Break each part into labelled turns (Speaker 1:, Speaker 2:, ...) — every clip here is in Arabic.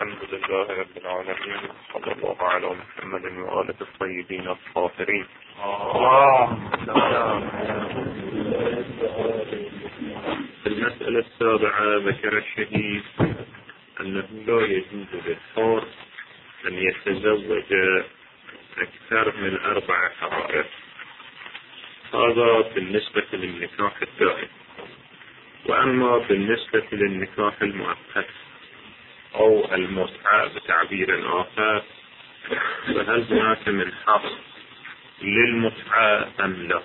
Speaker 1: الحمد لله رب العالمين، صلى الله على محمد وآله الطيبين الطاهرين. المسألة السابعة، ذكر الشهيد أنه لا يجوز للحر أن يتزوج أكثر من 4 حرائر. هذا بالنسبة للنكاح الدائم. وأما بالنسبة للنكاح المؤقت أو المتعة بتعبير آخر، فهل هناك من حق للمتعة أم لا؟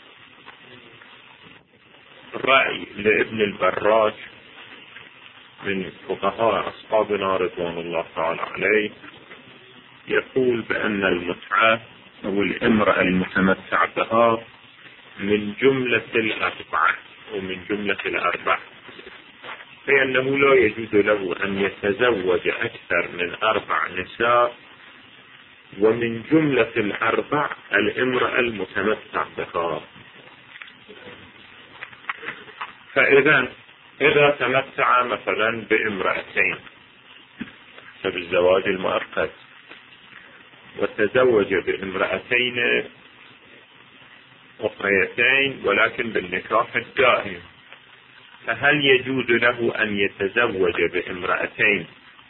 Speaker 1: الرأي لابن البراج من فقهاء أصحابنا رضوان الله تعالى عليه يقول بأن المتعة أو الامرأة المتمتع بها من جملة 4 ومن جملة 4، فإنه لا يجوز له أن يتزوج أكثر من 4 نساء، ومن جملة 4 الامرأة المتمتع بها. إذا تمتع مثلا بامرأتين فبالزواج المؤقت، وتزوج بامرأتين أخريتين ولكن بالنكاح الدائم، فهل يجوز له أن يتزوج بامرأتين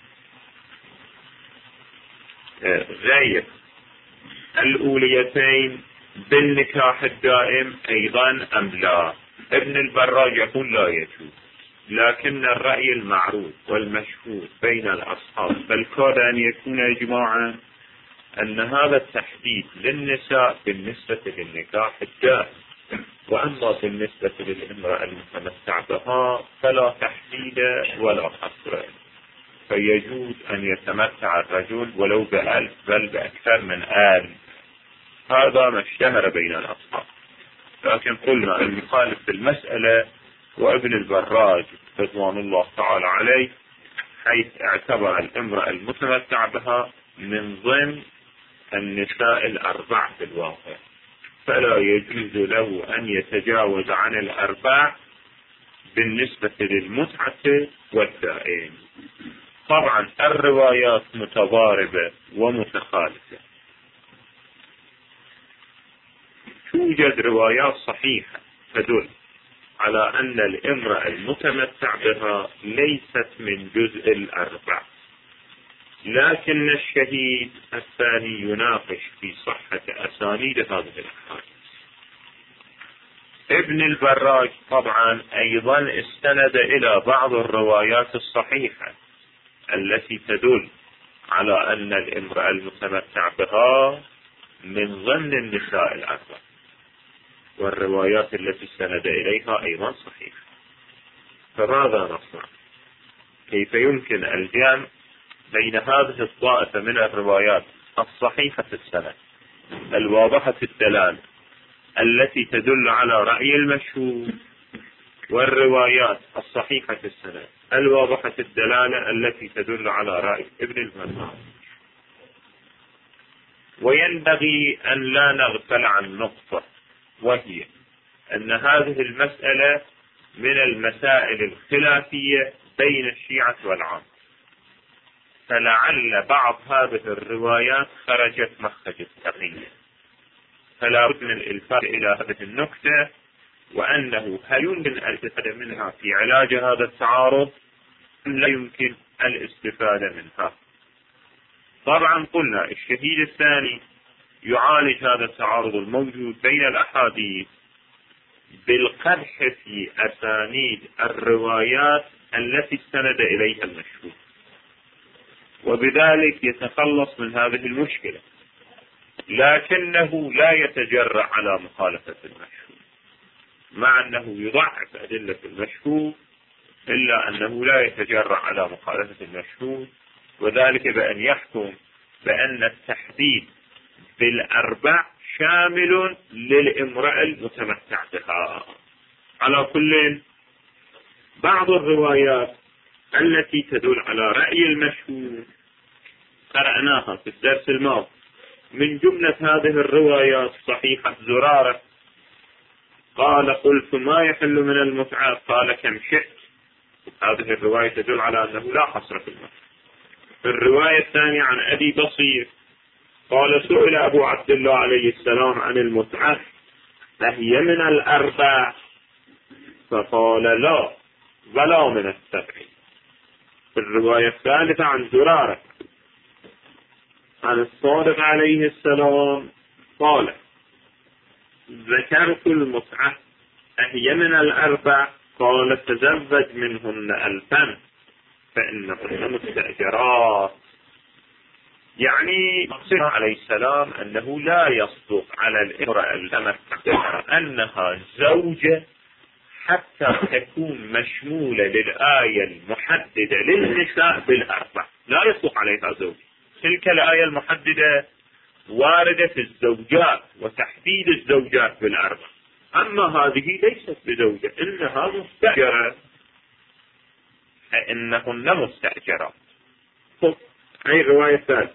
Speaker 1: غير الأوليتين بالنكاح الدائم أيضا أم لا؟ ابن البراج يقول لا يجوز، لكن الرأي المعروف والمشهور بين الأصحاب بل كاد أن يكون إجماعا أن هذا التحديد للنساء بالنسبة للنكاح الدائم، وأما بالنسبة للامرأة المتمتع بها فلا تحديد ولا حصر، فيجوز أن يتمتع الرجل ولو ب1000 بل بأكثر من 1000. هذا ما اشتهر بين الأصحاب، لكن قلنا المخالف في المسألة وابن البراج رضوان الله تعالى عليه، حيث اعتبر الامرأة المتمتع بها من ضمن النساء 4 في الواقع، فلا يجوز له أن يتجاوز عن 4 بالنسبة للمتعة والدائم. طبعا الروايات متضاربة ومتخالفة. توجد روايات صحيحة تدل على أن الامرأة المتمتع بها ليست من جزء 4، لكن الشهيد الثاني يناقش في صحة أسانيد هذه الأحاديث. ابن البراج طبعا أيضا استند إلى بعض الروايات الصحيحة التي تدل على أن الامرأة المتمتع بها من ضمن النساء 4، والروايات التي استند إليها أيضا صحيحة. فماذا نصنع؟ كيف يمكن الجمع بين هذه الطائفة من الروايات الصحيحة السند الواضحة الدلالة التي تدل على رأي المشهور، والروايات الصحيحة السند الواضحة الدلالة التي تدل على رأي ابن البراج؟ وينبغي أن لا نغفل عن نقطة، وهي أن هذه المسألة من المسائل الخلافية بين الشيعة والعامة، فلعل بعض هذه الروايات خرجت مخرج التقية، فلا بد من الإلفات إلى هذه النقطة، وأنه هل يمكن الاستفادة منها في علاج هذا التعارض أم لا يمكن الاستفادة منها. طبعا قلنا الشهيد الثاني يعالج هذا التعارض الموجود بين الأحاديث بالقدح في أسانيد الروايات التي استند إليها المشهور، وبذلك يتخلص من هذه المشكلة، لكنه لا يتجرأ على مخالفة المشهور، مع أنه يضعف أدلة المشهور إلا أنه لا يتجرأ على مخالفة المشهور، وذلك بأن يحكم بأن التحديد بال4 شامل للامرأة المتمتع بها. على كل، بعض الروايات التي تدل على رأي المشهور قرأناها في الدرس الماضي، من جملة هذه الروايات صحيحة زرارة قال قلت ما يحل من المتعة قال كم شئت. هذه الرواية تدل على أنه لا حصر في المتعة، الرواية الثانية عن أبي بصير قال سئل أبو عبد الله عليه السلام عن المتعة فهي من الأربع؟ فقال لا ولا من السبع. في الرواية الثالثة عن زرارة عن الصادق عليه السلام قال ذكرت المتعة أهي من الأربع؟ قال تزوج منهن 1000 فإنهن مستأجرات. يعني مقصد عليه السلام أنه لا يصدق على الامرأة التي أنها زوجة حتى تكون مشمولة للآية المحددة للنساء بالأربع، لا يصدق عليها زوج. تلك الآية المحددة واردة في الزوجات وتحديد الزوجات بالأربع، أما هذه ليست بزوجة، إنها مستأجرة، فإنهن مستأجرات. هذه الرواية الثالثة.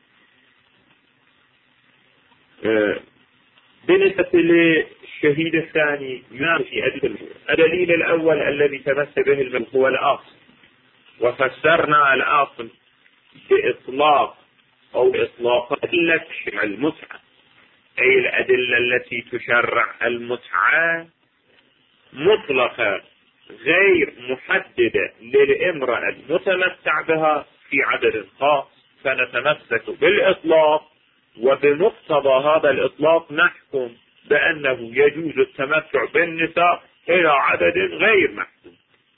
Speaker 1: بالنسبة للشهيد الثاني في الدليل الأول الذي تمس به المذهب هو الأصل، وفسرنا الأصل بإطلاق أو إطلاق أدلة شرع المتعة، أي الأدلة التي تشرع المتعة مطلقة غير محددة للامرأة المتمتع بها في عدد خاص، فنتمسك بالإطلاق، وبمقتضى هذا الإطلاق نحكم بأنه يجوز التمتع بالنساء إلى عدد غير محدود.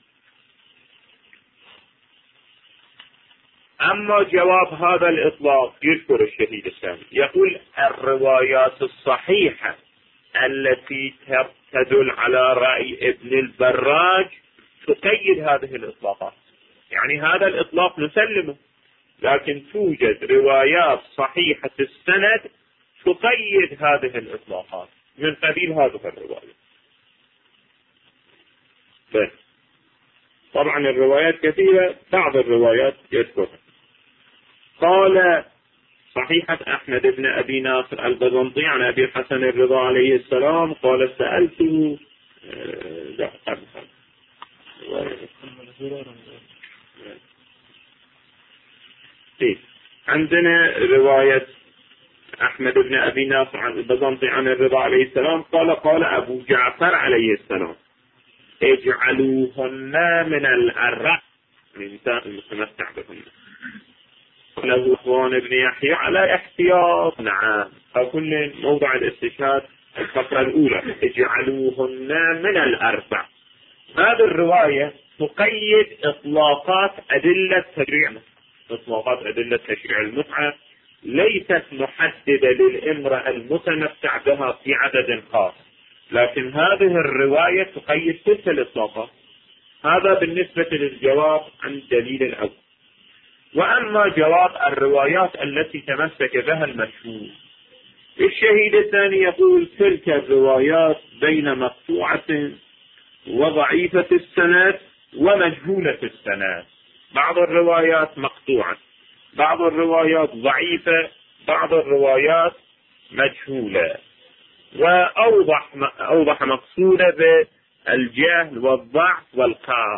Speaker 1: أما جواب هذا الإطلاق يذكر الشهيد الثاني، يقول الروايات الصحيحة التي تدل على رأي ابن البراج تقيد هذه الإطلاقات، يعني هذا الإطلاق نسلمه، لكن توجد روايات صحيحة السند تقيد هذه الإطلاقات من قبيل هذه الرواية. طبعا الروايات كثيرة، بعض الروايات يذكرها. قال صحيحة أحمد بن أبي ناصر البزنطي عن أبي الحسن الرضا عليه السلام قال سألته عندنا رواية أحمد بن أبي ناصر عن البزنطي عن الرضا عليه السلام قال أبو جعفر عليه السلام اجعلوهن من الأربع، النساء المتمتع بهن. له اخوان ابن يحيى على احتياط، نعم، فكل موضع الاستشهاد الفقرة الأولى اجعلوهن من الأربع. هذه الرواية تقيد إطلاقات أدلة تشريع المتعة ليست محددة للامرأة المتمتع بها في عدد خاص، لكن هذه الرواية تقيد تلك الإطلاقات. هذا بالنسبة للجواب عن الدليل الأول. وأما جواب الروايات التي تمسك بها المشهور، الشهيد الثاني يقول تلك الروايات بين مقطوعة وضعيفة السند ومجهولة السند، بعض الروايات مقطوعة، بعض الروايات ضعيفة، بعض الروايات مجهولة، وأوضح مقصودة بالجهل والضعف والقاف.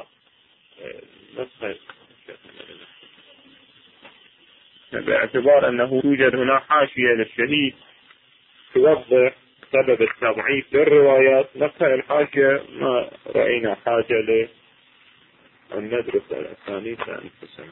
Speaker 1: باعتبار أنه توجد هنا حاشية للشهيد توضح سبب التضعيف للروايات، نقرأ الحاشية، ما رأينا حاجة أن ندرس الأسانيد أنفسنا.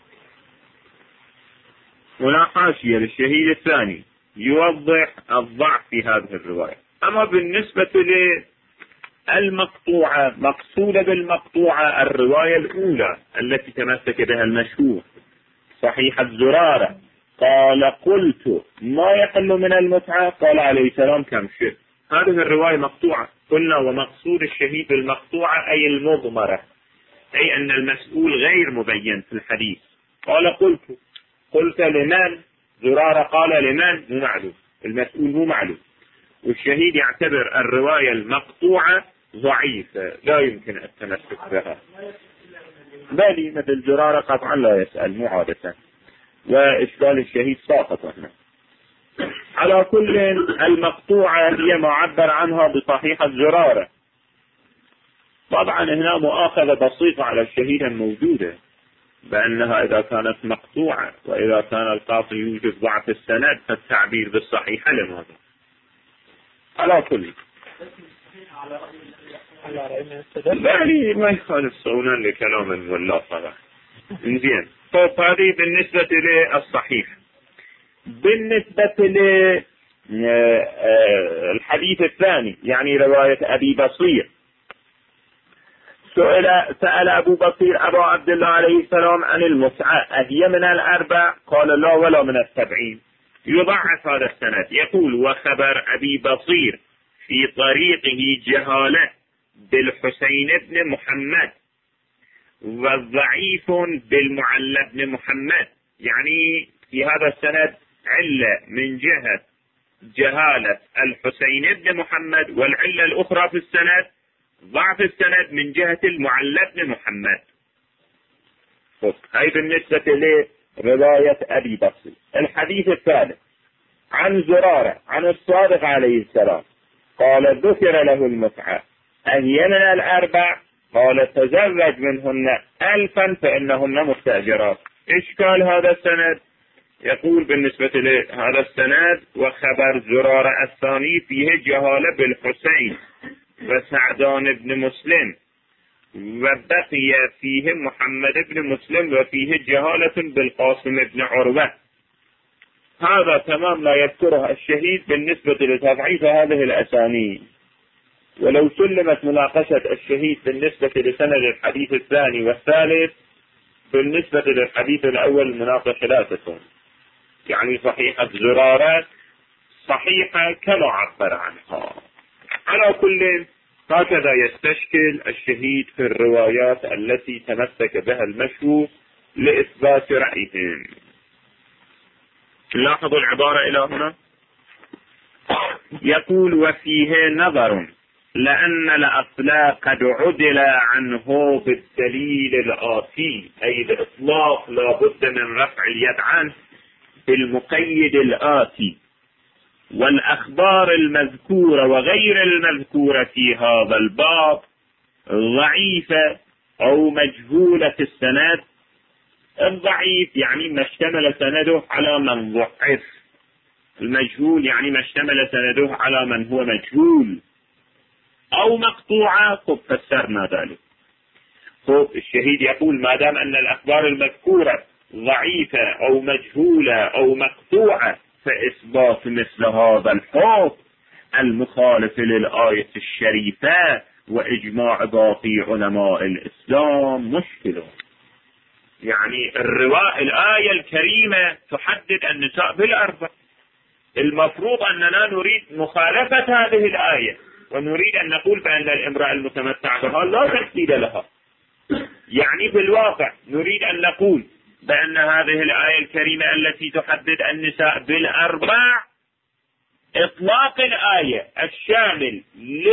Speaker 1: هنا حاشية للشهيد الثاني يوضح الضعف في هذه الرواية. أما بالنسبة للمقطوعة، مقصودة بالمقطوعة الرواية الأولى التي تمسك بها المشهور صحيح الزرارة قال قلت ما يحل من المتعة؟ قال عليه السلام كم شيء. هذه الرواية مقطوعة. قلنا ومقصود الشهيد بالمقطوعة أي المضمرة، أي أن المسؤول غير مبين في الحديث. قال قلت لمن؟ زرارة قال لمن؟ مو معلوم، المسؤول مو معلوم، والشهيد يعتبر الرواية المقطوعة ضعيفة لا يمكن التمسك بها، بل مثل زرارة قطعا لا يسأل مو عادة، وإشكال الشهيد ساقط هنا. على كل المقطوعة هي معبر عنها بصحيح الزرارة. طبعا هنا مؤاخذة بسيطة على الشهيد الموجودة، بأنها إذا كانت مقطوعة وإذا كان القاضي يوجد ضعف السند فالتعبير بالصحيحة لماذا؟ على كل لا ما يخالف صونا لكلام الملا صراحة. زين. طيب هذه بالنسبة للصحيح. بالنسبة للحديث الثاني يعني رواية أبي بصير، سأل أبو بصير أبا عبد الله عليه السلام عن المتعة أهي من الأربع؟ قال لا ولا من السبعين. يضعف هذا السند. يقول وخبر أبي بصير في طريقه جهالة بالحسين بن محمد وضعيف بالمعلى بن محمد، يعني في هذا السند علة من جهة جهالة الحسين بن محمد، والعلة الأخرى في السند ضعف السند من جهة المعلى بن محمد. هاي بالنسبة لرواية أبي بصير. الحديث الثالث عن زرارة عن الصادق عليه السلام قال ذكر له المتعة أهي من الأربع؟ قال تزوج منهن 1000 فإنهن مستأجرات. إشكال هذا السند. يقول بالنسبة لهذا السند وخبر زرارة الثاني فيه جهالة بالحسين وسعدان بن مسلم وبقي فيه محمد بن مسلم وفيه جهالة بالقاسم بن عروة. هذا تمام لا يذكره الشهيد بالنسبة لتضعيف هذه الأسانيد. ولو سلمت مناقشة الشهيد بالنسبة لسند الحديث الثاني والثالث بالنسبة للحديث الأول المناقشة لا تكون، يعني صحيحة زرارة صحيحة كما عبر عنها. على كل هكذا يستشكل الشهيد في الروايات التي تمسك بها المشهور لإثبات رأيهم. لاحظوا العبارة إلى هنا. يقول وفيه نظر لأن الأصل قد عدل عنه بالدليل الآتي، أي الإطلاق لا بد من رفع اليد عنه بالمقيد الآتي، والأخبار المذكورة وغير المذكورة في هذا الباب ضعيفة أو مجهولة السند. الضعيف يعني ما اشتمل سنده على من ضعف، المجهول يعني ما اشتمل سنده على من هو مجهول، أو مقطوعة. فسرنا ذلك. الشهيد يقول ما دام أن الأخبار المذكورة ضعيفة أو مجهولة أو مقطوعة فإثبات مثل هذا الحكم المخالف للآية الشريفة وإجماع باقي علماء الإسلام مشكلة. يعني الآية الكريمة تحدد النساء بالأربع، المفروض أننا نريد مخالفة هذه الآية ونريد أن نقول بأن الامرأة المتمتعة بها لا تحديد لها. يعني بالواقع نريد أن نقول بأن هذه الآية الكريمة التي تحدد النساء بالأربع إطلاق الآية الشامل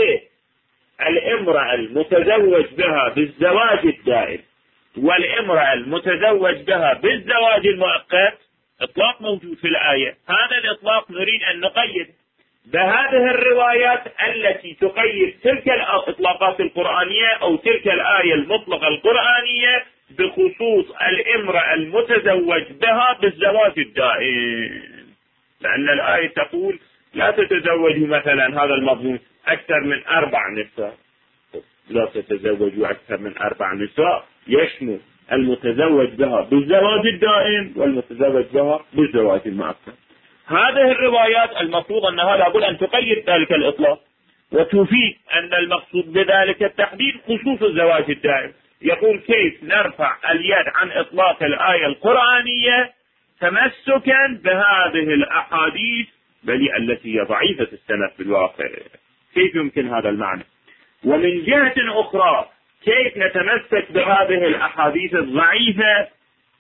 Speaker 1: للامرأة المتزوج بها بالزواج الدائم والامرأة المتزوج بها بالزواج المؤقت إطلاق موجود في الآية. هذا الإطلاق نريد أن نقيد بهذه الروايات التي تقيد تلك الإطلاقات القرآنية أو تلك الآية المطلقة القرآنية بخصوص الامرأة المتزوج بها بالزواج الدائم، لأن الآية تقول لا تتزوجوا مثلا هذا المضمون أكثر من 4 نساء. لا تتزوجوا أكثر من 4 نساء يشمل المتزوج بها بالزواج الدائم والمتزوج بها بالزواج المؤقت. هذه الروايات المفروض أنها لابد أن تقيد ذلك الإطلاق وتفيد أن المقصود بذلك التحديد خصوص الزواج الدائم. يقول كيف نرفع اليد عن إطلاق الآية القرآنية تمسكا بهذه الأحاديث بل التي هي ضعيفة السند في الواقع؟ كيف يمكن هذا المعنى؟ ومن جهة أخرى كيف نتمسك بهذه الأحاديث الضعيفة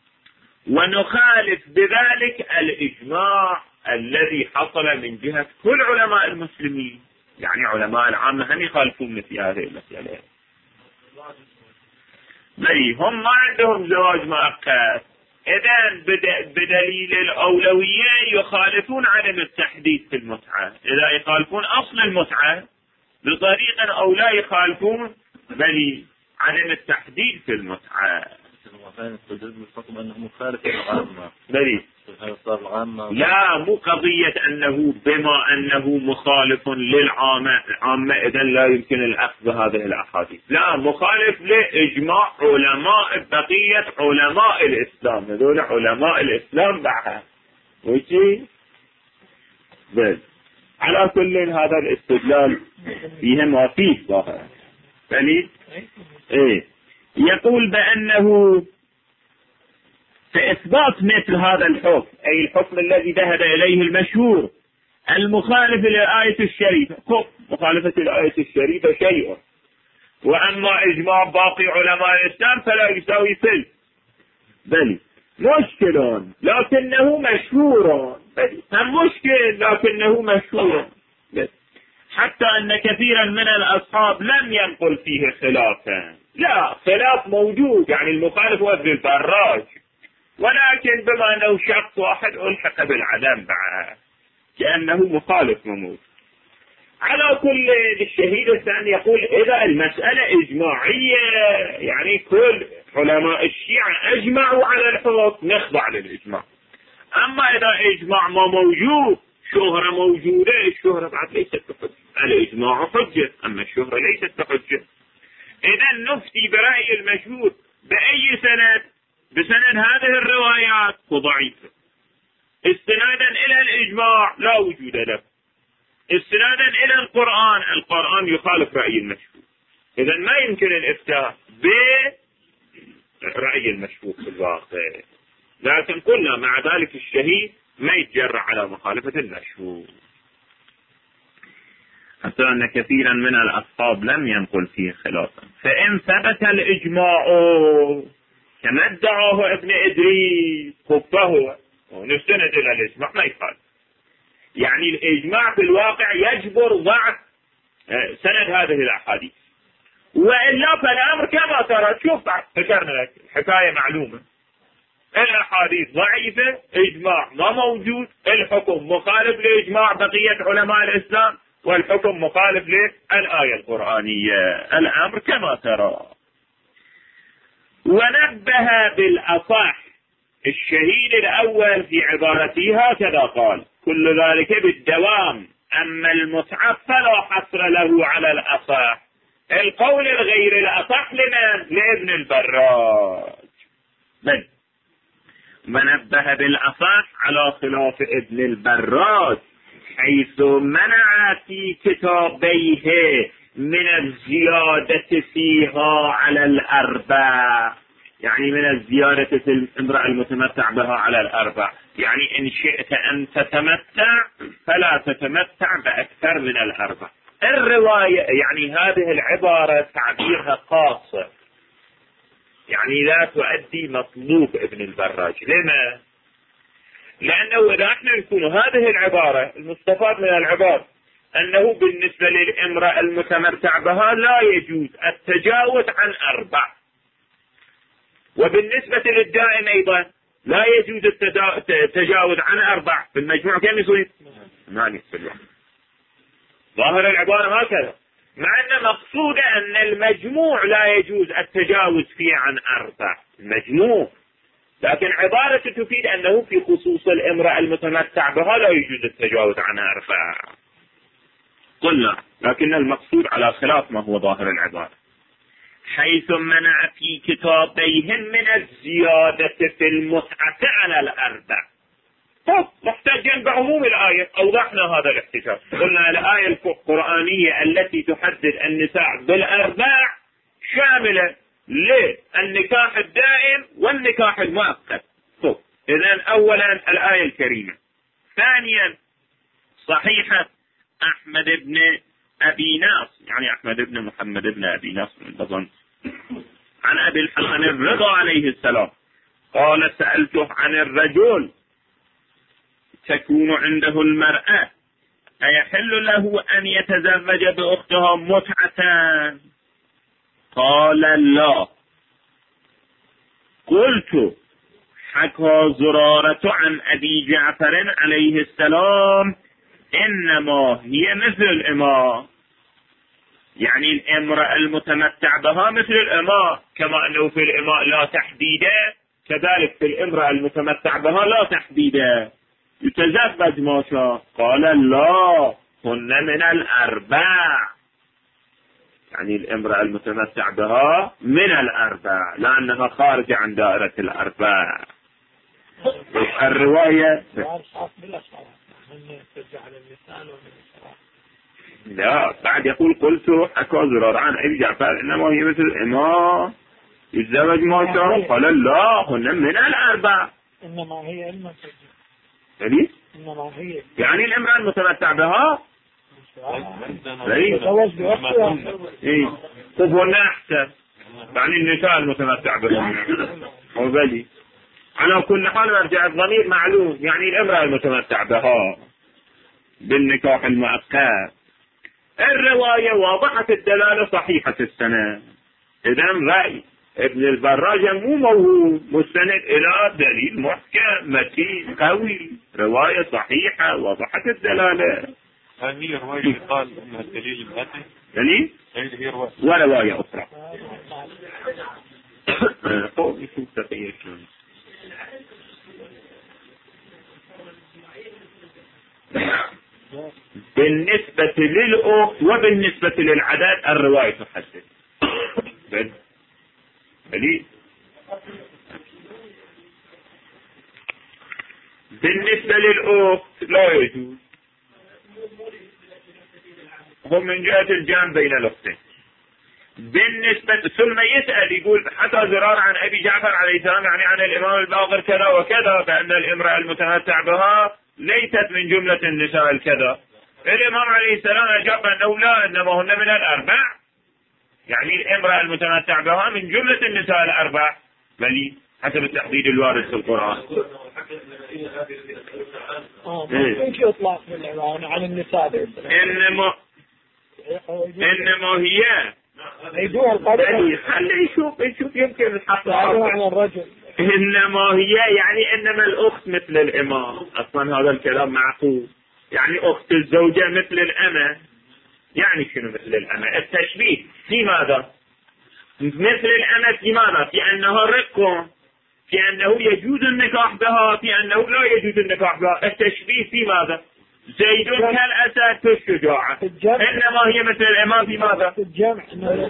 Speaker 1: ونخالف بذلك الإجماع الذي حصل من جهة كل علماء المسلمين؟ يعني علماء العامة هم يخالفون مثل هذه المسألة. هم ما عندهم زواج مؤقت، إذن بدليل الأولوية يخالفون عدم التحديد في المتعة. إذا يخالفون أصل المتعة بطريقة أو لا يخالفون بل عدم التحديد في المتعة.
Speaker 2: أنه مخالف للعامة.
Speaker 1: لا، مو قضية أنه بما أنه مخالف للعامة إذن لا يمكن الأخذ بهذه الأحاديث. لا، مخالف لإجماع علماء بقية علماء الإسلام. هذول علماء الإسلام بعها وشي بل. على كل هذا الاستدلال فيه ما فيه ظاهر. يقول بأنه في إثبات مثل هذا الحكم، أي الحكم الذي ذهب إليه المشهور المخالف للآية الشريفة، مخالفة الآية الشريفة شيء، وأما إجماع باقي علماء الإسلام فلا يساوي فل. بل مشكل لكنه مشهور، هم مشكل لكنه مشهور، حتى أن كثيرا من الأصحاب لم ينقل فيه خلافا. لا، خلاف موجود، يعني المخالف هو ابن البراج، ولكن بما أنه شخص واحد ألحق بالعدم بعد كأنه مخالف موجود. على كل الشهيد الثاني يقول إذا المسألة إجماعية، يعني كل علماء الشيعة أجمعوا على الحكم، نخضع للإجماع. أما إذا إجماع ما موجود، شهرة موجودة، الشهرة بعد ليست بحجة. الإجماع حجة، أما الشهرة ليست بحجة. إذا نفتي برأي المشهور بأي سند؟ بسند هذه الروايات وضعيفة. استنادا إلى الإجماع لا وجود له. استنادا إلى القرآن يخالف رأي المشهور. إذا ما يمكن الإفتاء برأي المشهور في الواقع. لكن قلنا مع ذلك الشهيد ما يتجرأ على مخالفة المشهور، حتى أن كثيرا من الأصحاب لم ينقل فيه خلافا. فإن ثبت الإجماع كما ادعاه ابن إدريس فهو نستند إلى الإجماع ما يخالف. يعني الإجماع في الواقع يجبر ضعف سند هذه الأحاديث، وإلا فالأمر كما ترى. شوف ذكرنا لك حكاية معلومة، الأحاديث ضعيفة، إجماع ما موجود، الحكم مخالف لإجماع بقية علماء الإسلام، والحكم مخالف للآية القرآنية. الأمر كما ترى. ونبه بالأصح الشهيد الأول في عبارته هكذا قال: كل ذلك بالدوام، أما المتعة فلا حصر له على الأصح. القول الغير الأصح لمن؟ لابن البراج. ونبه بالأصح على خلاف ابن البراج، حيث منع في كتابيه من الزيادة فيها على الأربع، يعني من الزيادة في الامرأة المتمتع بها على الأربع. يعني إن شئت أن تتمتع فلا تتمتع بأكثر من الأربع. الرواية يعني هذه العبارة تعبيرها قاصر، يعني لا تؤدي مطلوب ابن البراج. لما؟ لأنه إذا احنا نكون هذه العبارة المستفاد من العبارة أنه بالنسبة للامرأة المتمتع بها لا يجوز التجاوز عن 4، وبالنسبة للدائم أيضا لا يجوز التجاوز عن 4، في المجموع كم يصير؟ 8 في الواحد. ظاهر العبارة هكذا، مع أن مقصود أن المجموع لا يجوز التجاوز فيه عن 4 المجموع، لكن عبارة تفيد أنه في خصوص الامرأة المتمتع بها لا يجوز التجاوز عن 4. قلنا لكن المقصود على خلاف ما هو ظاهر العبارة، حيث منع في كتابيهم من الزيادة في المتعة على 4. محتاجين بعموم الآية، أوضحنا هذا الاحتجاج. قلنا الآية القرآنية التي تحدد النساء بال4 شاملة للنكاح الدائم والنكاح المؤقت. إذن أولا الآية الكريمة. ثانيا صحيحة أحمد بن أبي ناصر، يعني أحمد بن محمد بن أبي ناصر البزنطي، عن أبي الحسن الرضا عليه السلام قال: سألته عن الرجل تكون عنده المرأة أيحل له أن يتزوج بأختها متعة؟ قال: لا. قلت: حكى زرارة عن أبي جعفر عليه السلام إنما هي مثل الإماء، يعني الامرأة المتمتع بها مثل الإماء، كما أنه في الإماء لا تحديد كذلك في الامرأة المتمتع بها لا تحديد، يتزوج ما شاء. قال لا، هن من الأربع، يعني الامرأة المتمتع بها من الأربع لأنها خارجة عن دائرة الأربع. الرواية لا، بعد يقول قلت حكى زرار عن أبي جعفر إنما هي مثل الإمام يتزوج ما شاء. قال لا، هن من الأربع.
Speaker 2: إنما هي
Speaker 1: إنما هي يعني الامرأة المتمتع بها طب هن أحسن، يعني النساء المتمتع بها وبلي. على كل حال مرجع الضمير معلوم، يعني الامرأة المتمتع بها بالنكاح المؤقت. الرواية واضحة الدلالة صحيحة السند. إذن رأي ابن البراجة مو موهوم، مستند إلى دليل محكم متين قوي، رواية صحيحة واضحة الدلالة.
Speaker 3: هذه رواية قال أنها الدليل المتين
Speaker 1: دليل ورواية أخرى. بالنسبة للأخت وبالنسبة للعدد الرواية تحدد. بالنسبة للأخت لا يجوز، هم من جهة الجمع بين الأختين. بالنسبة ثم يسأل يقول حتى زرار عن أبي جعفر عليه السلام، يعني عن الإمام الباقر كذا وكذا، فأن الامرأة المتمتع بها ليست من جملة النساء الكذا. الإمام عليه السلام أجاب أنه لا، إنما هن من الأربع، يعني الامرأة المتمتع بها من جملة النساء الأربع بل حسب التحديد الوارد في القرآن.
Speaker 2: ايش يطلق بالعبارة عن النساء؟
Speaker 1: إنما هي
Speaker 2: يدوها القرآن
Speaker 1: خلي يشوف يمكن الحق
Speaker 2: عن الرجل.
Speaker 1: إنما هي يعني إنما الأخت مثل الإمام، أصلا هذا الكلام معقول، يعني أخت الزوجة مثل الأمة. يعني شنو مثل الأمة؟ التشبيه في ماذا؟ مثل الأمة في ماذا؟ في أنها رق، في أنه يجوز النكاح بها، في أنه لا يجوز النكاح بها. التشبيه في ماذا؟ زيد كالأسد في الشجاعة، إنما هي مثل الإمام في ماذا؟
Speaker 2: في الجمع.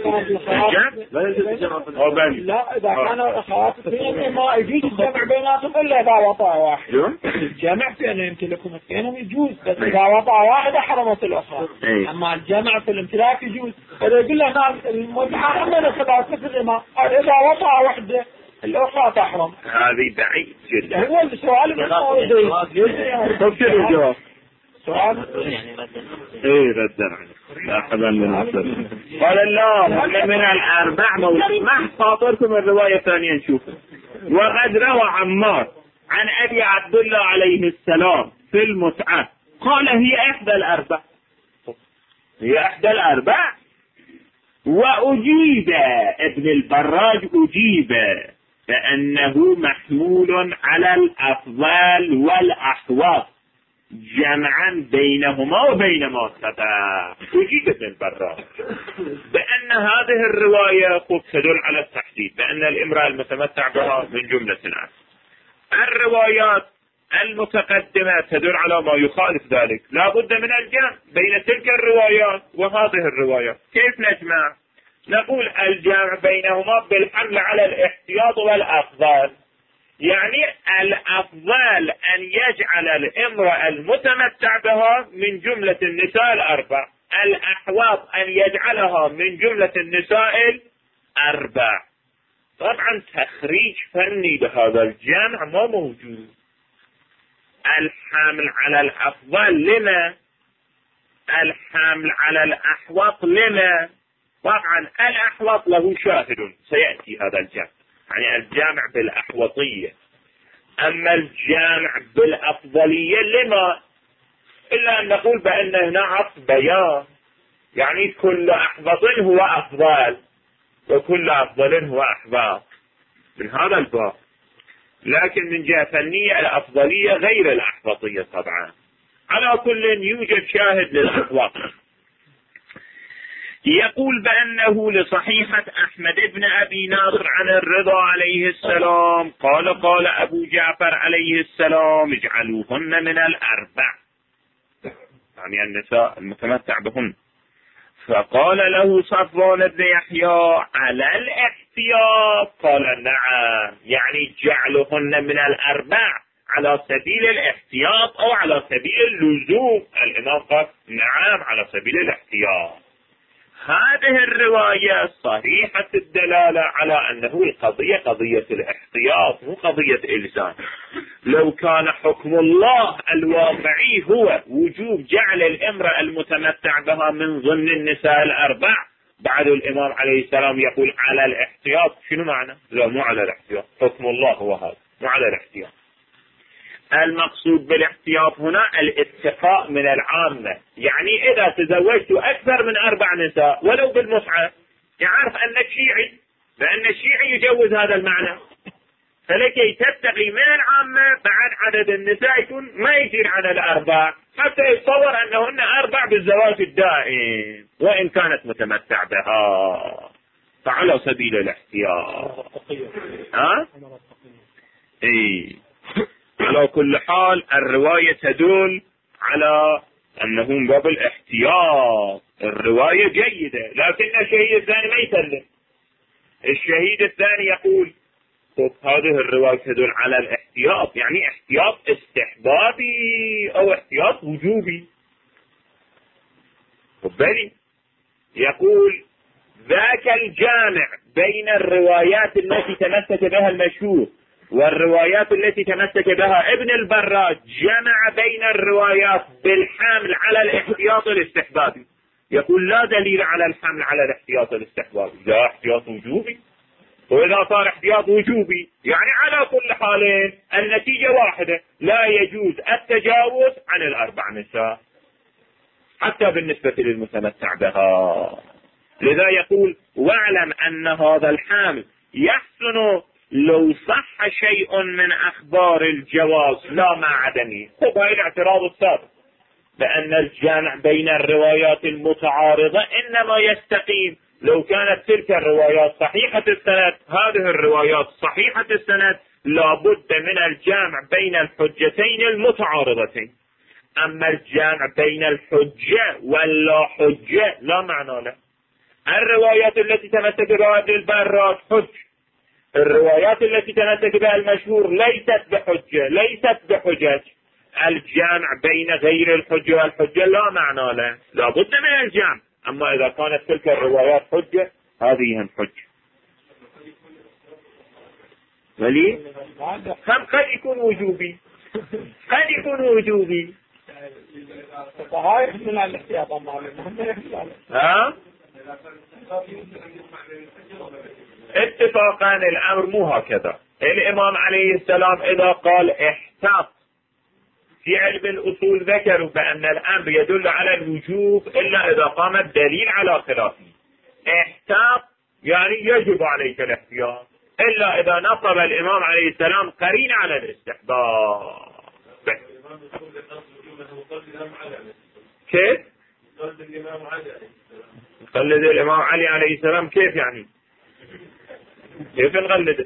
Speaker 2: لا، إذا كان الأخوات اثنين ما يجوز الجمع بيناتهم إلا إذا وطأ واحد. الجمع في أن يمتلكوا اثنين يجوز، بس إذا وطأ واحد حرمت الأخرى. أما الجمع في الامتلاك يجوز. إذا يقول له المتعة عمنا ثلاثة في الإمام، إذا وطأ واحدة الأخرى تحرم.
Speaker 1: هذه بعيد جدا.
Speaker 2: هو السؤال
Speaker 1: الجواب
Speaker 2: سؤال
Speaker 1: ردا عنه لا حبا من الصدر. قال الله من الأربع موجود. ما خاطركم الرواية الثانية نشوفها. وقد روى عمار عن أبي عبد الله عليه السلام في المتعة قال هي إحدى الأربع، هي إحدى الأربع. وأجيب ابن البراج أجيب فأنه محمول على الأفضال والأحواط جمعا بينهما وبين ما سبق. أجيب ابن البراج بأن هذه الرواية قد تدل على التحديد، بأن الامرأة المتمتع بها من جملة الناس. الروايات المتقدمة تدل على ما يخالف ذلك. لا بد من الجمع بين تلك الروايات وهذه الروايات. كيف نجمع؟ نقول الجمع بينهما بالحمل على الاحتياط والأفضال. يعني الأفضل أن يجعل الامرأة المتمتع بها من جملة النساء الأربع، الأحواط أن يجعلها من جملة النساء الأربع. طبعا تخريج فني لهذا الجمع ما موجود. الحمل على الأفضل لما؟ الحمل على الأحواط لما؟ طبعا الأحواط له شاهد سيأتي هذا الجمع، يعني الجامع بالأحوطية. أما الجامع بالأفضلية لما؟ إلا أن نقول بأن هنا عطف بيان، يعني كل أحبط هو أفضل وكل أفضل هو أحباط من هذا الباب. لكن من جهة فنية الأفضلية غير الأحبطية طبعا. على كل يوجد شاهد للأحباط. يقول بأنه لصحيحة أحمد بن أبي ناصر عن الرضا عليه السلام قال أبو جعفر عليه السلام اجعلوهن من الأربع، يعني النساء المتمتع بهن. فقال له صفوان بن يحيى على الاحتياط، قال نعم، يعني جعلهن من الأربع على سبيل الاحتياط أو على سبيل اللزوم. الإمام قال نعم على سبيل الاحتياط. هذه الرواية صحيحة الدلالة على أنه القضية قضية الاحتياط مو قضية إلزام. لو كان حكم الله الواقعي هو وجوب جعل الامرأة المتمتع بها من ضمن النساء الأربع، بعد الإمام عليه السلام يقول على الاحتياط، شنو معنى؟ لا مو على الاحتياط، حكم الله هو هذا مو على الاحتياط. المقصود بالاحتياط هنا الاتقاء من العامة، يعني إذا تزوجت أكثر من 4 نساء ولو بالمصحف يعرف أنك شيعي، لأن الشيعي يجوز هذا المعنى، فلكي تتقي من العامة بعد عدد النساء يكون ما يصير على 4 حتى يتصور أنهن 4 بالزواج الدائم وإن كانت متمتع بها، فعلى سبيل الاحتياط. إيه. على كل حال الرواية تدل على أنه من باب الاحتياط، الرواية جيدة، لكن الشهيد الثاني ما يسلم. الشهيد الثاني يقول هذه الرواية تدل على الاحتياط، يعني احتياط استحبابي أو احتياط وجوبي. وبالي يقول ذاك الجامع بين الروايات التي تمسك بها المشهور والروايات التي تمسك بها ابن البراج، جمع بين الروايات بالحمل على الاحتياط الاستحبابي. يقول لا دليل على الحمل على الاحتياط الاستحبابي، لا احتياط وجوبي. وإذا صار احتياط وجوبي يعني على كل حال النتيجة واحدة، لا يجوز التجاوز عن 4 نساء حتى بالنسبة للمتمتع بها. لذا يقول واعلم أن هذا الحمل يحسن لو صح شيء من أخبار الجواز لا مع عدمه. هذا الاعتراض السابق بأن الجامع بين الروايات المتعارضة إنما يستقيم لو كانت تلك الروايات صحيحة السند، هذه الروايات صحيحة السند، لابد من الجامع بين الحجتين المتعارضتين. أما الجامع بين الحجة واللا حجة لا معنى له. الروايات التي تمسك بها ابن البراج حج، الروايات التي تمسك بها المشهور ليست بحجة ليست بحجج. الجامع بين غير الحجة والحجة لا معنى له، لابد من الجامع. أما إذا كانت تلك الروايات حجة هذه هم حجة. ولي هم قد يكون وجوبي، قد يكون وجوبي. اتفاقا الأمر مو هكذا. الإمام عليه السلام إذا قال احتاط في علم الأصول ذكروا بأن الأمر يدل على الوجوب إلا إذا قام الدليل على خلافه. احتاط يعني يجب عليك الاحتياط إلا إذا نصب الإمام عليه السلام قرين على الاستحباب. كيف؟ نقلد الإمام علي عليه السلام كيف يعني؟ كيف نقلده؟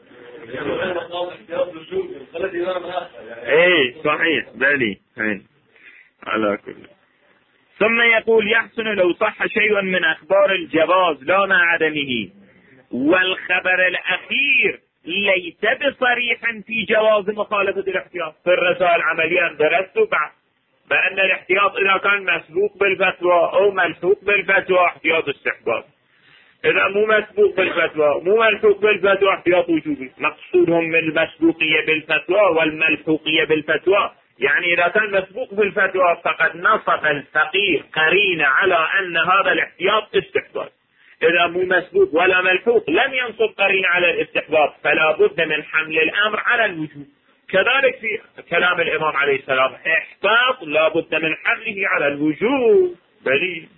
Speaker 1: ايه صحيح بالي على كل. ثم يقول يحسن لو صح شيء من أخبار الجواز لا مع عدمه، والخبر الأخير ليس بصريح في جواز مخالفة الاحتياط. في الرسائل العملية درست بعد بأن الاحتياط إذا كان مسبوق بالفتوى أو ملحوق بالفتوى احتياط استحباب، إذا مو مسبوق بالفتوى مو ملحوق بالفتوى احتياط وجوبي. مقصودهم من المسبوقية بالفتوى والملحوقية بالفتوى، يعني إذا كان مسبوق بالفتوى فقد نصب الفقيه قرينة على أن هذا الاحتياط استحباب. إذا مو مسبوق ولا ملحوق لم ينصب قرينة على الاستحباب، فلا بد من حمل الأمر على الوجوب. كذلك في كلام الإمام عليه السلام احتاط لا بد من حمله على الوجوب. بلي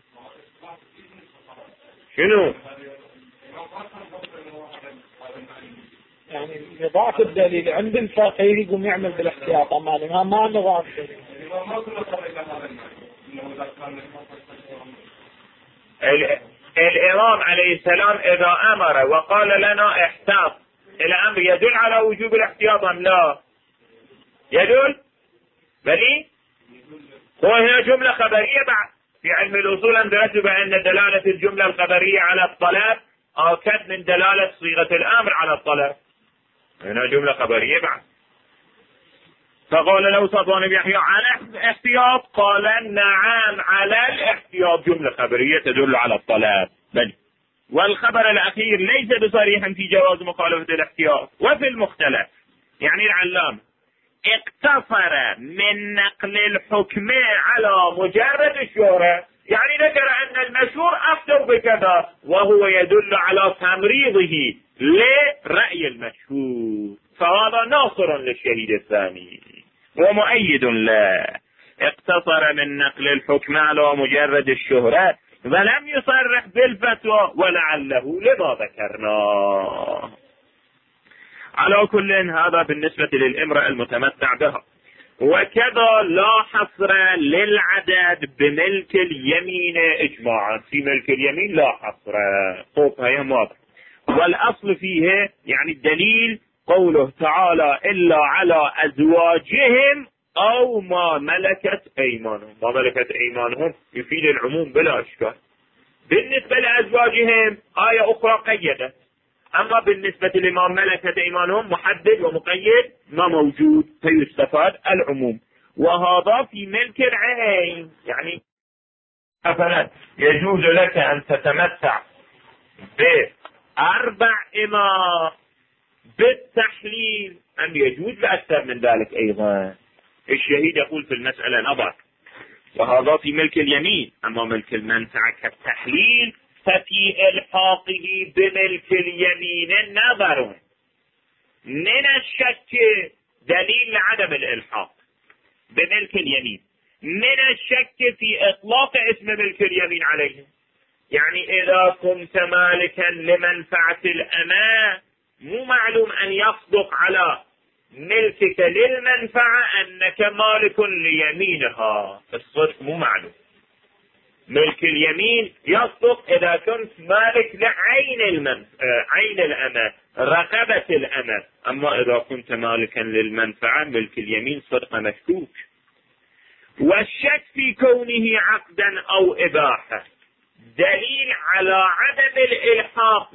Speaker 1: شنو؟
Speaker 2: يعني نضاف الدليل عند الفقيه يقوم يعمل بالاحتياط، أما الإمام ما نضاف
Speaker 1: الإمام عليه السلام إذا أمر وقال لنا احتاط، الأمر يدل على وجوب الاحتياط أم لا؟ يدل؟ بلي؟ وهي جملة خبرية بعد. في علم الأصول أندرسوا بأن دلالة الجملة الخبرية على الطلب أكد من دلالة صيغة الأمر على الطلب. هنا جملة خبرية بعد. فقال له صفوان بن يحيى على الاحتياط، قال نعم على الاحتياط، جملة خبرية تدل على الطلب. بل والخبر الأخير ليس بصريح في جواز مخالفة الاحتياط. وفي المختلف يعني العلام اقتصر من نقل الحكم على مجرد الشهرة، يعني ذكر أن المشهور أفتر بكذا وهو يدل على تمريضه لرأي المشهور، فهذا ناصر للشهيد الثاني ومؤيد له. اقتصر من نقل الحكم على مجرد الشهرة ولم يصرح بالفتوى ولعله لما ذكرناه. على كل هذا بالنسبة للامرأة المتمتع بها. وكذا لا حصر للعدد بملك اليمين اجماعا، في ملك اليمين لا حصر، هي واضح. والاصل فيه يعني الدليل قوله تعالى الا على ازواجهم او ما ملكت ايمانهم. ما ملكت ايمانهم يفيد العموم بلا اشكال. بالنسبة لازواجهم آية اخرى قيدت، اما بالنسبة لما ملكت ايمانهم محدد ومقيد ما موجود، فيستفاد العموم. وهذا في ملك العين، يعني مثلا يجوز لك ان تتمتع باربع اماء بالتحليل، ام يجوز اكثر من ذلك ايضا. الشهيد يقول في المسألة نظر، وهذا في ملك اليمين. اما ملك المنفعة كالتحليل ففي الحاقه بملك اليمين نظر. من الشك دليل عدم الالحاق بملك اليمين، من الشك في اطلاق اسم ملك اليمين عليه. يعني اذا كنت مالكا لمنفعة الاماء مو معلوم ان يصدق على ملكك للمنفعة انك مالك ليمينها، الصدق مو معلوم. ملك اليمين يصدق اذا كنت مالك لعين عين الامة، رقبة الامة. اما اذا كنت مالكا للمنفعة ملك اليمين صدق مشكوك. والشك في كونه عقدا او اباحة دليل على عدم الالحاق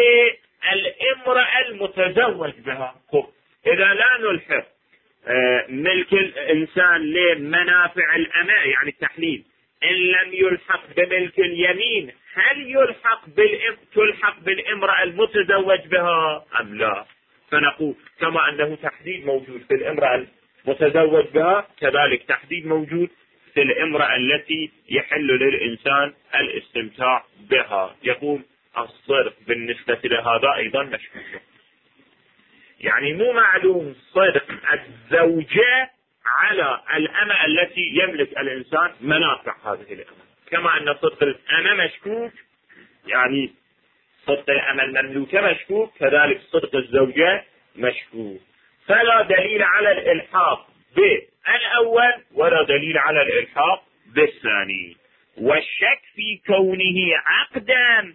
Speaker 1: بالامرأة المتزوج بها. اذا لا نلحق ملك الانسان لمنافع الامة يعني التحليل، ان لم يلحق بملك اليمين هل تلحق بالامرأة المتزوج بها ام لا؟ فنقول كما انه تحديد موجود في الامرأة المتزوج بها كذلك تحديد موجود في الامرأة التي يحل للانسان الاستمتاع بها. يقول الصدق بالنسبة لهذا ايضا مشكوك، يعني مو معلوم صدق الزوجة على الأمة التي يملك الإنسان منافع هذه الأمة، كما أن صدق الأمة مشكوك، يعني صدق الأمة المملوكة مشكوك، كذلك صدق الزوجة مشكوك. فلا دليل على الإلحاق بالأول ولا دليل على الإلحاق بالثاني. والشك في كونه عقدا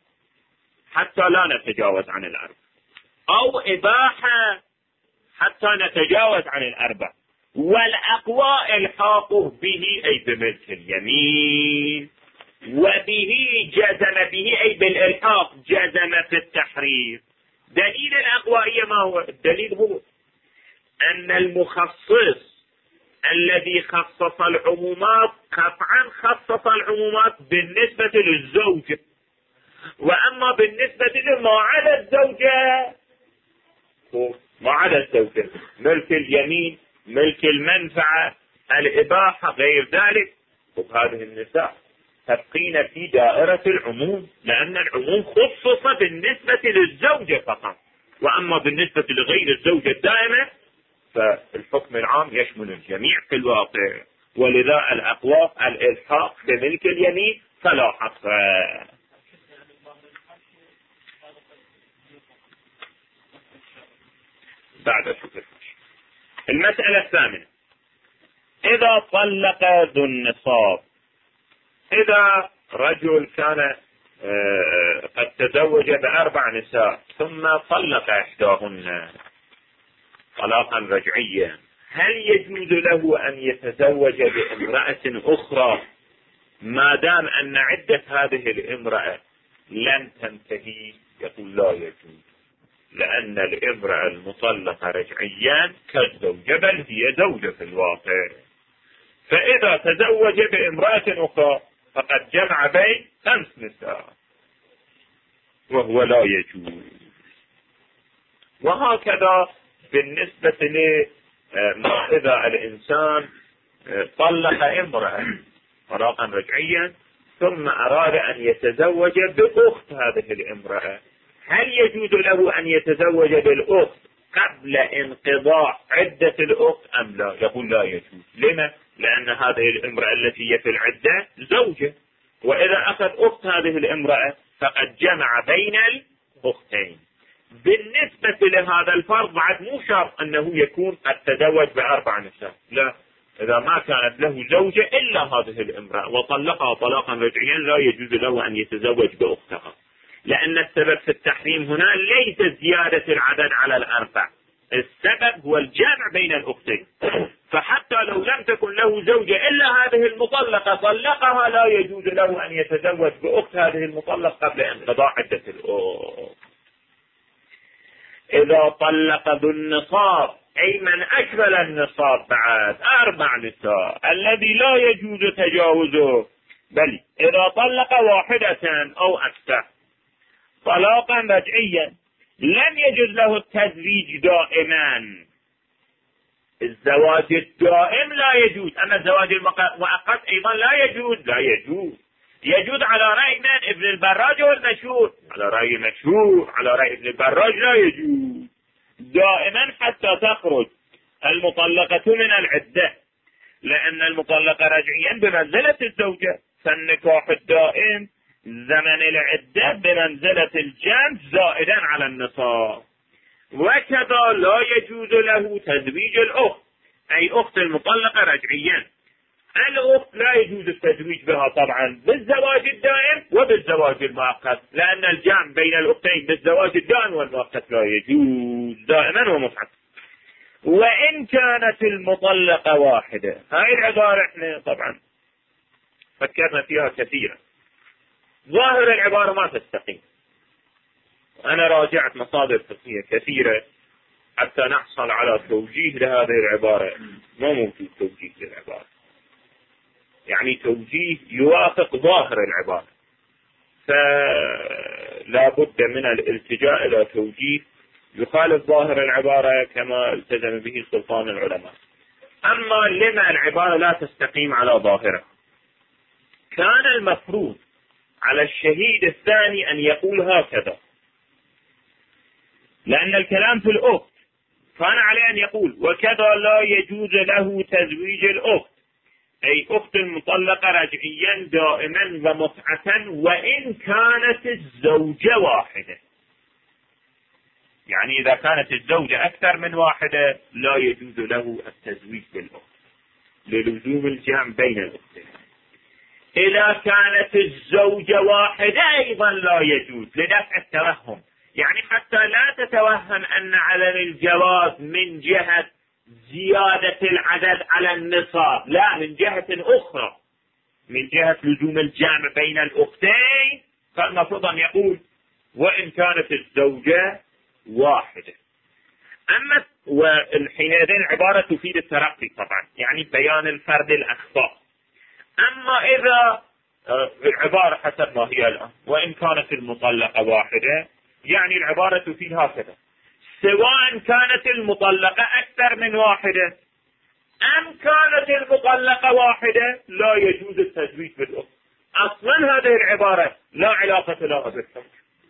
Speaker 1: حتى لا نتجاوز عن الأربع، أو إباحة حتى نتجاوز عن الأربع. والأقوى الحاقه به أي بملك اليمين، وبه جزم به أي بالإلحاق جزم في التحرير. دليل الأقوائية ما هو؟ الدليل هو أن المخصص الذي خصص العمومات قطعا خصص العمومات بالنسبة للزوجة، وأما بالنسبة لما عدا الزوجة ما عدا الزوجة ملك اليمين ملك المنفعة الإباحة غير ذلك، وهذه النساء تبقين في دائرة العموم، لأن العموم خصص بالنسبة للزوجة فقط، وأما بالنسبة لغير الزوجة الدائمة فالحكم العام يشمل الجميع في الواقع. ولذا الأقوى الإلحاق بملك اليمين فلا حصر. بعد شكر. المسألة الثامنة، إذا طلق ذو النصاب، إذا رجل كان قد تزوج ب4 نساء ثم طلق إحداهن طلاقا رجعيا، هل يجوز له أن يتزوج بامرأة أخرى ما دام أن عدة هذه الامرأة لن تنتهي؟ يقول لا يجوز، لأن الامرأة المطلقة رجعيا كالزوجة، بل هي زوجة في الواقع، فإذا تزوج بامرأة أخرى فقد جمع بين 5 نساء وهو لا يجوز. وهكذا بالنسبة إذا الإنسان طلق امرأة طلاقا رجعيا ثم أراد أن يتزوج بأخت هذه الامرأة، هل يجوز له أن يتزوج بالأخت قبل انقضاء عدة الأخت أم لا؟ يقول لا يجوز. لما؟ لأن هذه الامرأة التي هي في العدة زوجة، وإذا أخذ أخت هذه الامرأة فقد جمع بين الأختين. بالنسبة لهذا الفرض بعد مو شرط أنه يكون قد تزوج ب4 نساء، لا، إذا ما كانت له زوجة إلا هذه الامرأة وطلقها طلاقا رجعيا لا يجوز له أن يتزوج بأختها، لأن السبب في التحريم هنا ليس زيادة العدد على 4، السبب هو الجمع بين الأختين. فحتى لو لم تكن له زوجة إلا هذه المطلقة طلقها لا يجوز له أن يتزوج بأخت هذه المطلقة قبل انقضاء عدة الأخت. إذا طلق ذو النصاب، أي من أكمل النصاب بعد 4 نساء الذي لا يجوز تجاوزه، بل إذا طلق واحدة أو أكثر طلاقا رجعيا لم يجوز له التزويج دائما. الزواج الدائم لا يجوز، أما الزواج المؤقت أيضا لا يجوز. يجوز على رأي من؟ ابن البراج والمشهور، على رأي مشهور، على رأي ابن البراج لا يجوز دائما حتى تخرج المطلقة من العدة، لأن المطلقة رجعيا بمنزلة الزوجة، فالنكاح الدائم زمن العدة بمنزلة الجنس زائدا على النصاب. وكذا لا يجوز له تزويج الأخت، أي أخت المطلقة رجعيا. الأخت لا يجوز التزويج بها طبعا بالزواج الدائم وبالزواج المؤقت، لأن الجمع بين الأختين بالزواج الدائم والمؤقت لا يجوز دائما ومفعل. وإن كانت المطلقة واحدة، هاي العبارة احنا طبعا فكرنا فيها كثيرا، ظاهر العبارة ما تستقيم. أنا راجعت مصادر فقهية كثيرة حتى نحصل على توجيه لهذه العبارة، ما موجود توجيه للعبارة، يعني توجيه يوافق ظاهر العبارة، فلا بد من الالتجاء إلى توجيه يخالف ظاهر العبارة كما التزم به سلطان العلماء. أما لما العبارة لا تستقيم على ظاهرها؟ كان المفروض على الشهيد الثاني أن يقول هكذا، لأن الكلام في الأخت، كان عليه أن يقول وكذا لا يجوز له تزويج الأخت، أي أخت المطلقة رجعيا دائما ومتعة وإن كانت الزوجة واحدة. يعني إذا كانت الزوجة أكثر من واحدة لا يجوز له التزويج بالأخت للزوم الجمع بين الأختين. إذا كانت الزوجة واحدة أيضا لا يجوز لدفع التوهم، يعني حتى لا تتوهم أن علم الجواز من جهة زيادة العدد على النصاب، لا، من جهة أخرى، من جهة لزوم الجمع بين الأختين، فالمفروض أن يقول وإن كانت الزوجة واحدة. أما وحينئذ العبارة تفيد الترقي طبعا، يعني بيان الفرد الأخطاء. أما إذا العبارة حسب ما هي الآن وإن كانت المطلقة واحدة، يعني العبارة تفيد هكذا: سواء كانت المطلقة أكثر من واحدة أم كانت المطلقة واحدة لا يجوز التزويج بالأخت. أصلا هذه العبارة لا علاقة لها بالحكم،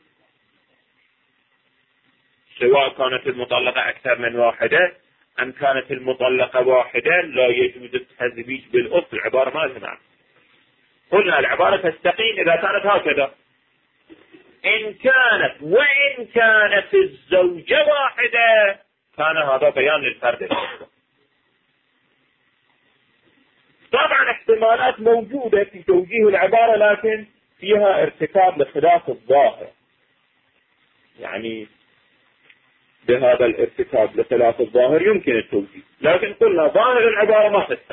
Speaker 1: سواء كانت المطلقة أكثر من واحدة أم كانت المطلقة واحدة لا يجوز التزويج بالأخت. العبارة ما تمام. قلنا العبارة تستقيم إذا كانت هكذا: إن كانت وإن كانت الزوجة واحدة، كان هذا بيان للفرد الأخطاء. طبعا احتمالات موجودة في توجيه العبارة، لكن فيها ارتكاب لخلاف الظاهر، يعني بهذا الارتكاب لخلاف الظاهر يمكن التوجيه، لكن قلنا ظاهر العبارة ما تستقيم.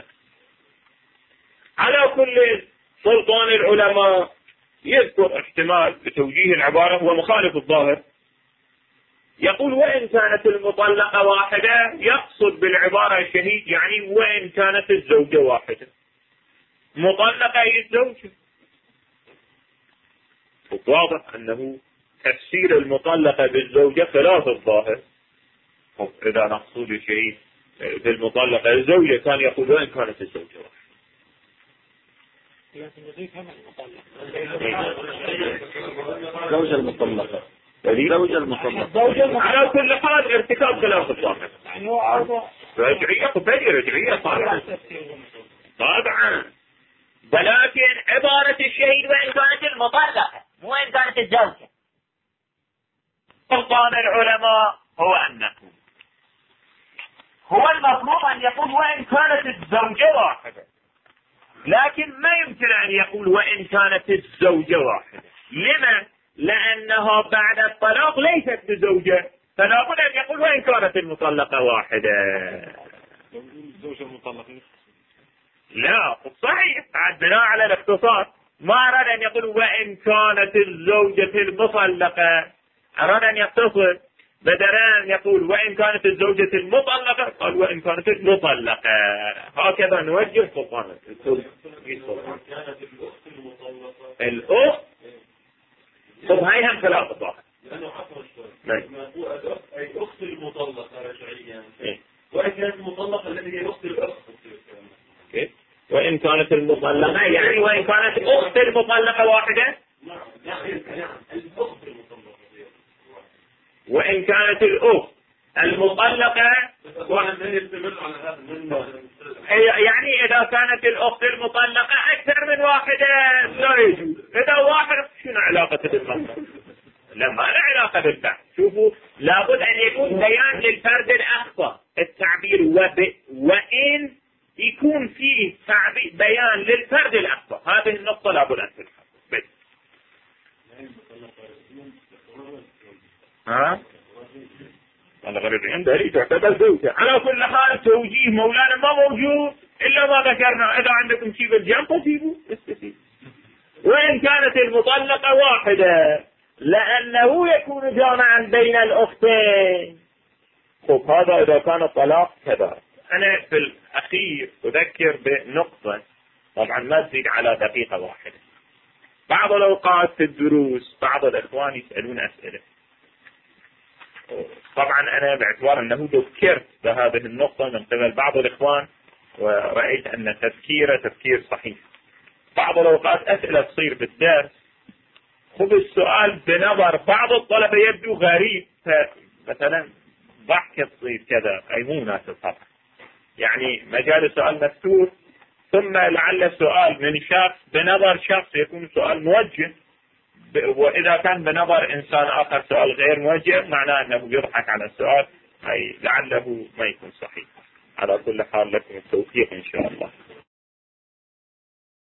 Speaker 1: على كل سلطان العلماء يذكر احتمال بتوجيه العبارة هو مخالف الظاهر، يقول وإن كانت المطلقة واحدة، يقصد بالعبارة الشهيد يعني وإن كانت الزوجة واحدة، مطلقة هي الزوجة. واضح أنه تفسير المطلقة بالزوجة خلاف الظاهر. إذا نقصد الشهيد بالمطلقة الزوجة كان يقول وإن كانت الزوجة واحدة.
Speaker 2: زوجة المطلقة
Speaker 1: على كل حال ارتكاب خلاف الظاهر، رجعية طبعا، ولكن عبارة الشهيد وإن كانت المطلقة مو وإن كانت الزوجة. سلطان العلماء هو أنه هو المطلوب أن يقول وإن كانت الزوجة واحدة، لكن ما يمكن أن يقول وإن كانت الزوجة واحدة. لما؟ لأنها بعد الطلاق ليست بزوجة، فلا بد أن يقول وإن كانت المطلقة واحدة.
Speaker 3: الزوجة المطلقة
Speaker 1: لا صحيح، بعد بناء على الاختصاص ما أراد أن يقول وإن كانت الزوجة المطلقة، أراد أن يختصر، بدل أن يقول وإن كانت الزوجة المطلقة قال وإن كانت المطلقة. هكذا نوجه سلطان الأخت. طب هاي هم خلاف الظاهر،
Speaker 3: أي أخت المطلقة رجعيا، وإن كانت المطلقة التي هي أخت الأخت.
Speaker 1: وإن كانت المطلقة يعني وإن كانت أخت المطلقة واحدة، وإن كانت الأخت المطلقة يعني إذا كانت الأخت المطلقة أكثر من واحدة لا يجوز. إذا واحد شنو علاقة بالمطلقة؟ لا ما له علاقة بالبحث. شوفوا لابد أن يكون بيان للفرد الأخطأ. التعبير وإن يكون فيه تعبير بيان للفرد الأخطأ، هذه النقطة لابد أن تلحق. أنا غريب عنده لي تعتبر زوجة. على كل حال توجيه مولانا ما موجود إلا ما ذكرنا. إذا عندكم شيء بالجنب تجيبوا. وإن كانت المطلقة واحدة لأنه يكون جامعا بين الأختين. خب هذا إذا كان الطلاق كذا. أنا في الأخير أذكر بنقطة طبعا ما تزيد على دقيقة واحدة. بعض الأوقات في الدروس بعض الإخوان يسألون أسئلة، طبعا أنا باعتبار أنه ذكرت بهذه النقطة من قبل بعض الإخوان ورأيت أن تفكيره تفكير صحيح. بعض الأوقات أسئلة تصير بالدرس، خذ السؤال بنظر بعض الطلبة يبدو غريب، مثلا ضحكة تصير كذا أي مو مناسب طبعا، يعني مجال السؤال مفتوح، ثم لعل السؤال من شخص بنظر شخص يكون سؤال موجه، وإذا كان بنظر إنسان آخر سؤال غير موجه معناه أنه يضحك على السؤال، أي لعله ما يكون صحيح. على كل حال لكم التوفيق إن شاء الله.